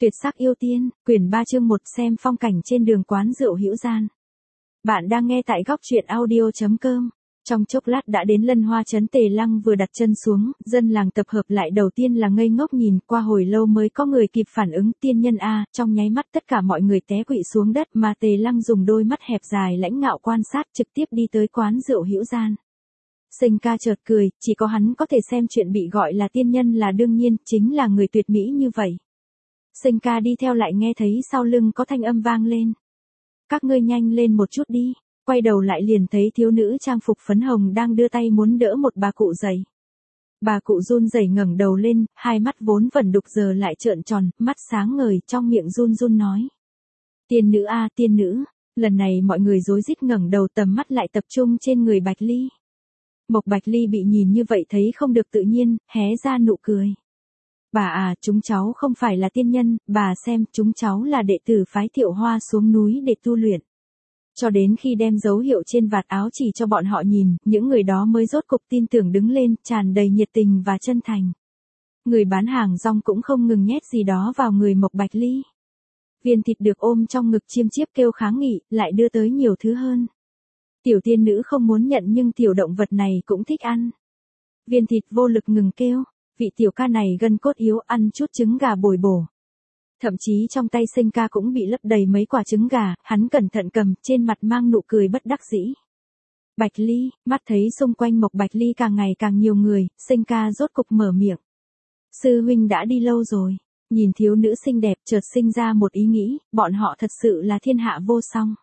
Tuyệt sắc yêu tiên, quyển 3 chương 1 xem phong cảnh trên đường quán rượu Hữu Gian. Bạn đang nghe tại góc truyện audio.com. Trong chốc lát đã đến Lân Hoa trấn. Tề Lăng vừa đặt chân xuống, dân làng tập hợp lại đầu tiên là ngây ngốc nhìn, qua hồi lâu mới có người kịp phản ứng. Tiên nhân a, trong nháy mắt tất cả mọi người té quỵ xuống đất, mà Tề Lăng dùng đôi mắt hẹp dài lãnh ngạo quan sát, trực tiếp đi tới quán rượu Hữu Gian. Sinh ca chợt cười, chỉ có hắn có thể xem chuyện bị gọi là tiên nhân là đương nhiên, chính là người tuyệt mỹ như vậy. Sinh ca đi theo lại nghe thấy sau lưng có thanh âm vang lên. Các ngươi nhanh lên một chút đi, quay đầu lại liền thấy thiếu nữ trang phục phấn hồng đang đưa tay muốn đỡ một bà cụ dậy. Bà cụ run rẩy ngẩng đầu lên, hai mắt vốn vẩn đục giờ lại trợn tròn, mắt sáng ngời, trong miệng run run nói. Tiên nữ a, tiên nữ. Lần này mọi người rối rít ngẩng đầu, tầm mắt lại tập trung trên người Bạch Ly. Mộc Bạch Ly bị nhìn như vậy thấy không được tự nhiên, hé ra nụ cười. Bà à, chúng cháu không phải là tiên nhân, bà xem, chúng cháu là đệ tử phái Thiệu Hoa xuống núi để tu luyện. Cho đến khi đem dấu hiệu trên vạt áo chỉ cho bọn họ nhìn, những người đó mới rốt cục tin tưởng đứng lên, tràn đầy nhiệt tình và chân thành. Người bán hàng rong cũng không ngừng nhét gì đó vào người Mộc Bạch Ly. Viên thịt được ôm trong ngực chiêm chiếp kêu kháng nghị, lại đưa tới nhiều thứ hơn. Tiểu tiên nữ không muốn nhận nhưng tiểu động vật này cũng thích ăn. Viên thịt vô lực ngừng kêu. Vị tiểu ca này gân cốt yếu, ăn chút trứng gà bồi bổ. Thậm chí trong tay Sinh ca cũng bị lấp đầy mấy quả trứng gà, hắn cẩn thận cầm, trên mặt mang nụ cười bất đắc dĩ. Bạch Ly, mắt thấy xung quanh Mộc Bạch Ly càng ngày càng nhiều người, Sinh ca rốt cục mở miệng. Sư huynh đã đi lâu rồi. Nhìn thiếu nữ xinh đẹp, chợt sinh ra một ý nghĩ, bọn họ thật sự là thiên hạ vô song.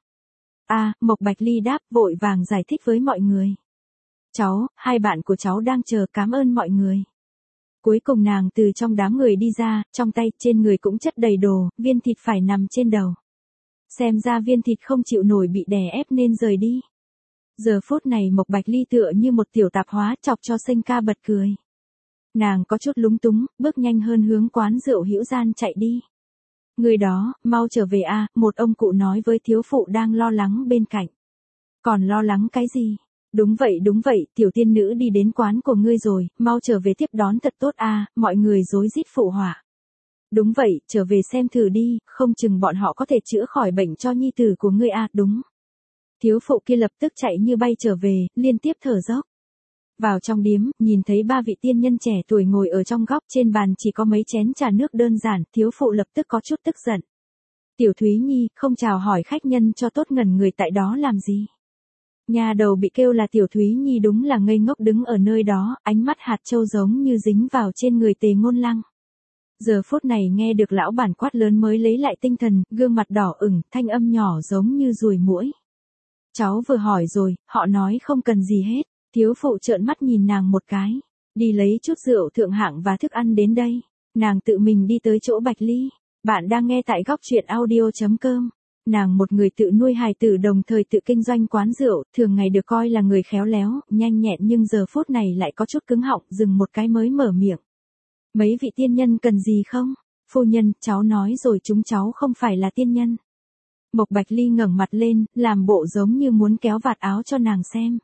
Mộc Bạch Ly đáp, vội vàng giải thích với mọi người. Cháu, hai bạn của cháu đang chờ, cảm ơn mọi người. Cuối cùng nàng từ trong đám người đi ra, trong tay, trên người cũng chất đầy đồ, viên thịt phải nằm trên đầu. Xem ra viên thịt không chịu nổi bị đè ép nên rời đi. Giờ phút này Mộc Bạch Ly tựa như một tiểu tạp hóa, chọc cho Sinh ca bật cười. Nàng có chút lúng túng, bước nhanh hơn hướng quán rượu Hữu Gian chạy đi. Người đó, mau trở về a, một ông cụ nói với thiếu phụ đang lo lắng bên cạnh. Còn lo lắng cái gì? Đúng vậy, tiểu tiên nữ đi đến quán của ngươi rồi, mau trở về tiếp đón thật tốt a, mọi người rối rít phụ họa. Đúng vậy, trở về xem thử đi, không chừng bọn họ có thể chữa khỏi bệnh cho nhi tử của ngươi a, đúng. Thiếu phụ kia lập tức chạy như bay trở về, liên tiếp thở dốc. Vào trong điếm, nhìn thấy ba vị tiên nhân trẻ tuổi ngồi ở trong góc, trên bàn chỉ có mấy chén trà nước đơn giản, thiếu phụ lập tức có chút tức giận. Tiểu Thúy Nhi, không chào hỏi khách nhân cho tốt, ngẩn người tại đó làm gì? Nhà đầu bị kêu là Tiểu Thúy Nhi đúng là ngây ngốc đứng ở nơi đó, ánh mắt hạt châu giống như dính vào trên người Tề Ngôn Lăng. Giờ phút này nghe được lão bản quát lớn mới lấy lại tinh thần, gương mặt đỏ ửng, thanh âm nhỏ giống như ruồi muỗi. Cháu vừa hỏi rồi, họ nói không cần gì hết. Thiếu phụ trợn mắt nhìn nàng một cái. Đi lấy chút rượu thượng hạng và thức ăn đến đây. Nàng tự mình đi tới chỗ Bạch Ly. Bạn đang nghe tại góc truyện audio.com. Nàng một người tự nuôi hài tử đồng thời tự kinh doanh quán rượu, thường ngày được coi là người khéo léo, nhanh nhẹn nhưng giờ phút này lại có chút cứng họng, dừng một cái mới mở miệng. Mấy vị tiên nhân cần gì không? Phu nhân, cháu nói rồi chúng cháu không phải là tiên nhân. Mộc Bạch Ly ngẩng mặt lên, làm bộ giống như muốn kéo vạt áo cho nàng xem.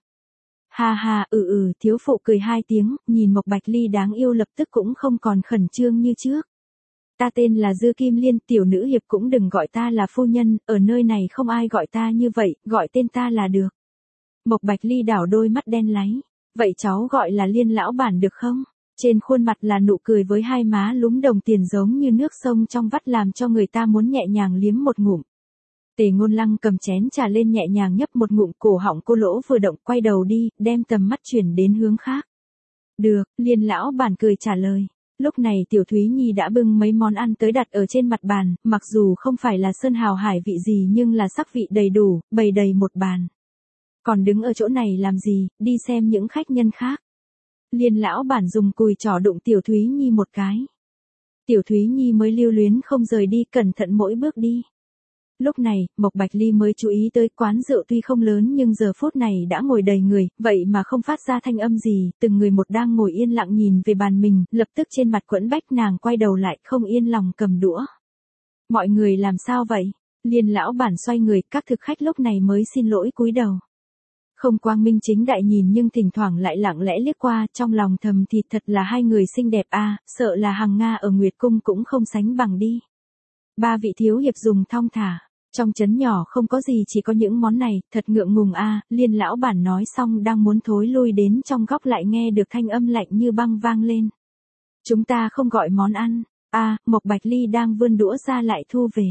Ha, thiếu phụ cười hai tiếng, nhìn Mộc Bạch Ly đáng yêu lập tức cũng không còn khẩn trương như trước. Ta tên là Dư Kim Liên, tiểu nữ hiệp cũng đừng gọi ta là phu nhân, ở nơi này không ai gọi ta như vậy, gọi tên ta là được. Mộc Bạch Ly đảo đôi mắt đen láy. Vậy cháu gọi là Liên lão bản được không? Trên khuôn mặt là nụ cười với hai má lúm đồng tiền giống như nước sông trong vắt làm cho người ta muốn nhẹ nhàng liếm một ngụm. Tề Ngôn Lăng cầm chén trà lên nhẹ nhàng nhấp một ngụm, cổ họng cô lỗ vừa động, quay đầu đi, đem tầm mắt chuyển đến hướng khác. Được, Liên lão bản cười trả lời. Lúc này Tiểu Thúy Nhi đã bưng mấy món ăn tới đặt ở trên mặt bàn, mặc dù không phải là sơn hào hải vị gì nhưng là sắc vị đầy đủ, bày đầy một bàn. Còn đứng ở chỗ này làm gì, đi xem những khách nhân khác. Liên lão bản dùng cùi trỏ đụng Tiểu Thúy Nhi một cái. Tiểu Thúy Nhi mới lưu luyến không rời đi, cẩn thận mỗi bước đi. Lúc này, Mộc Bạch Ly mới chú ý tới quán rượu tuy không lớn nhưng giờ phút này đã ngồi đầy người, vậy mà không phát ra thanh âm gì, từng người một đang ngồi yên lặng nhìn về bàn mình, lập tức trên mặt quẫn bách, nàng quay đầu lại, không yên lòng cầm đũa. Mọi người làm sao vậy? Liên lão bản xoay người, các thực khách lúc này mới xin lỗi cúi đầu. Không quang minh chính đại nhìn nhưng thỉnh thoảng lại lặng lẽ liếc qua, trong lòng thầm thì thật là hai người xinh đẹp a, sợ là Hằng Nga ở Nguyệt Cung cũng không sánh bằng đi. Ba vị thiếu hiệp dùng thong thả. Trong trấn nhỏ không có gì chỉ có những món này, thật ngượng ngùng a. Liên lão bản nói xong đang muốn thối lui đến trong góc lại nghe được thanh âm lạnh như băng vang lên. Chúng ta không gọi món ăn. Mộc Bạch Ly đang vươn đũa ra lại thu về.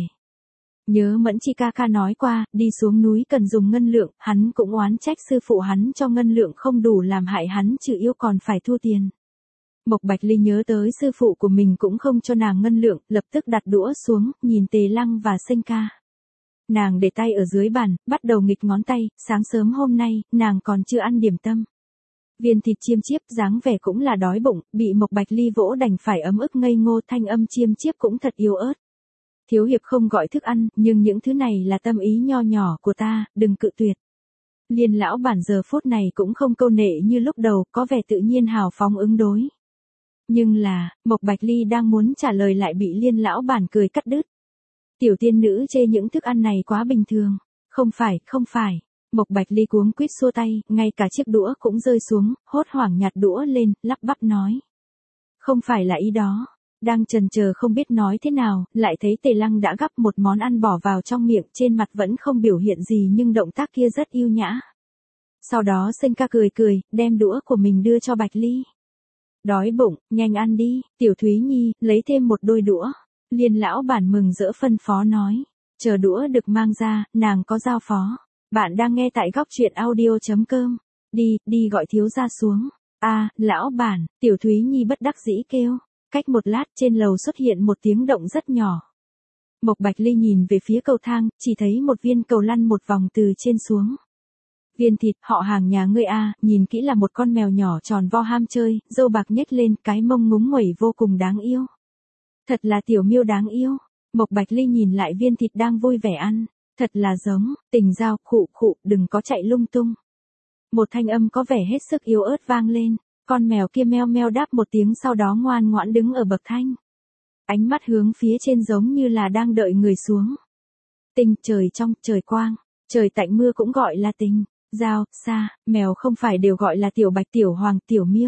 Nhớ Mẫn Chi ca ca nói qua, đi xuống núi cần dùng ngân lượng, hắn cũng oán trách sư phụ hắn cho ngân lượng không đủ làm hại hắn trừ yêu còn phải thu tiền. Mộc Bạch Ly nhớ tới sư phụ của mình cũng không cho nàng ngân lượng, lập tức đặt đũa xuống, nhìn Tề Lăng và Sinh ca. Nàng để tay ở dưới bàn, bắt đầu nghịch ngón tay, sáng sớm hôm nay, nàng còn chưa ăn điểm tâm. Viên thịt chiêm chiếp dáng vẻ cũng là đói bụng, bị Mộc Bạch Ly vỗ đành phải ấm ức ngây ngô, thanh âm chiêm chiếp cũng thật yếu ớt. Thiếu hiệp không gọi thức ăn, nhưng những thứ này là tâm ý nho nhỏ của ta, đừng cự tuyệt. Liên lão bản giờ phút này cũng không câu nệ như lúc đầu, có vẻ tự nhiên hào phóng ứng đối. Nhưng là, Mộc Bạch Ly đang muốn trả lời lại bị Liên lão bản cười cắt đứt. Tiểu tiên nữ chê những thức ăn này quá bình thường. Không phải. Mộc Bạch Ly cuống quýt xua tay, ngay cả chiếc đũa cũng rơi xuống, hốt hoảng nhặt đũa lên, lắp bắp nói. Không phải là ý đó. Đang chần chờ không biết nói thế nào, lại thấy Tề Lăng đã gắp một món ăn bỏ vào trong miệng, trên mặt vẫn không biểu hiện gì nhưng động tác kia rất yêu nhã. Sau đó Sinh ca cười, đem đũa của mình đưa cho Bạch Ly. Đói bụng, nhanh ăn đi, Tiểu Thúy Nhi, lấy thêm một đôi đũa. Liên lão bản mừng rỡ phân phó nói. Chờ đũa được mang ra, nàng có giao phó. Bạn đang nghe tại góc truyện audio.com. Đi gọi thiếu gia xuống. Lão bản, Tiểu Thúy Nhi bất đắc dĩ kêu. Cách một lát trên lầu xuất hiện một tiếng động rất nhỏ. Mộc Bạch Ly nhìn về phía cầu thang, chỉ thấy một viên cầu lăn một vòng từ trên xuống. Viên thịt, họ hàng nhà ngươi nhìn kỹ là một con mèo nhỏ tròn vo ham chơi, râu bạc nhếch lên, cái mông ngúng nguẩy vô cùng đáng yêu. Thật là tiểu miêu đáng yêu. Mộc Bạch Ly nhìn lại viên thịt đang vui vẻ ăn. Thật là giống, Tình Giao, khụ, đừng có chạy lung tung. Một thanh âm có vẻ hết sức yếu ớt vang lên. Con mèo kia meo meo đáp một tiếng sau đó ngoan ngoãn đứng ở bậc thang. Ánh mắt hướng phía trên giống như là đang đợi người xuống. Tình, trời trong, trời quang, trời tạnh mưa cũng gọi là Tình Giao, xa, mèo không phải đều gọi là Tiểu Bạch, Tiểu Hoàng, Tiểu Miêu.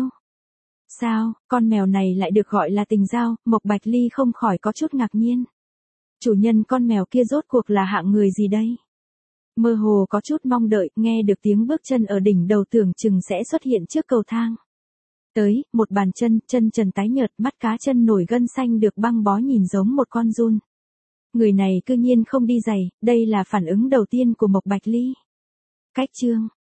Sao, con mèo này lại được gọi là Tình Giao? Mộc Bạch Ly không khỏi có chút ngạc nhiên. Chủ nhân con mèo kia rốt cuộc là hạng người gì đây? Mơ hồ có chút mong đợi, nghe được tiếng bước chân ở đỉnh đầu tưởng chừng sẽ xuất hiện trước cầu thang. Tới, một bàn chân trần tái nhợt, mắt cá chân nổi gân xanh được băng bó nhìn giống một con giun. Người này cư nhiên không đi giày, đây là phản ứng đầu tiên của Mộc Bạch Ly. Cách chương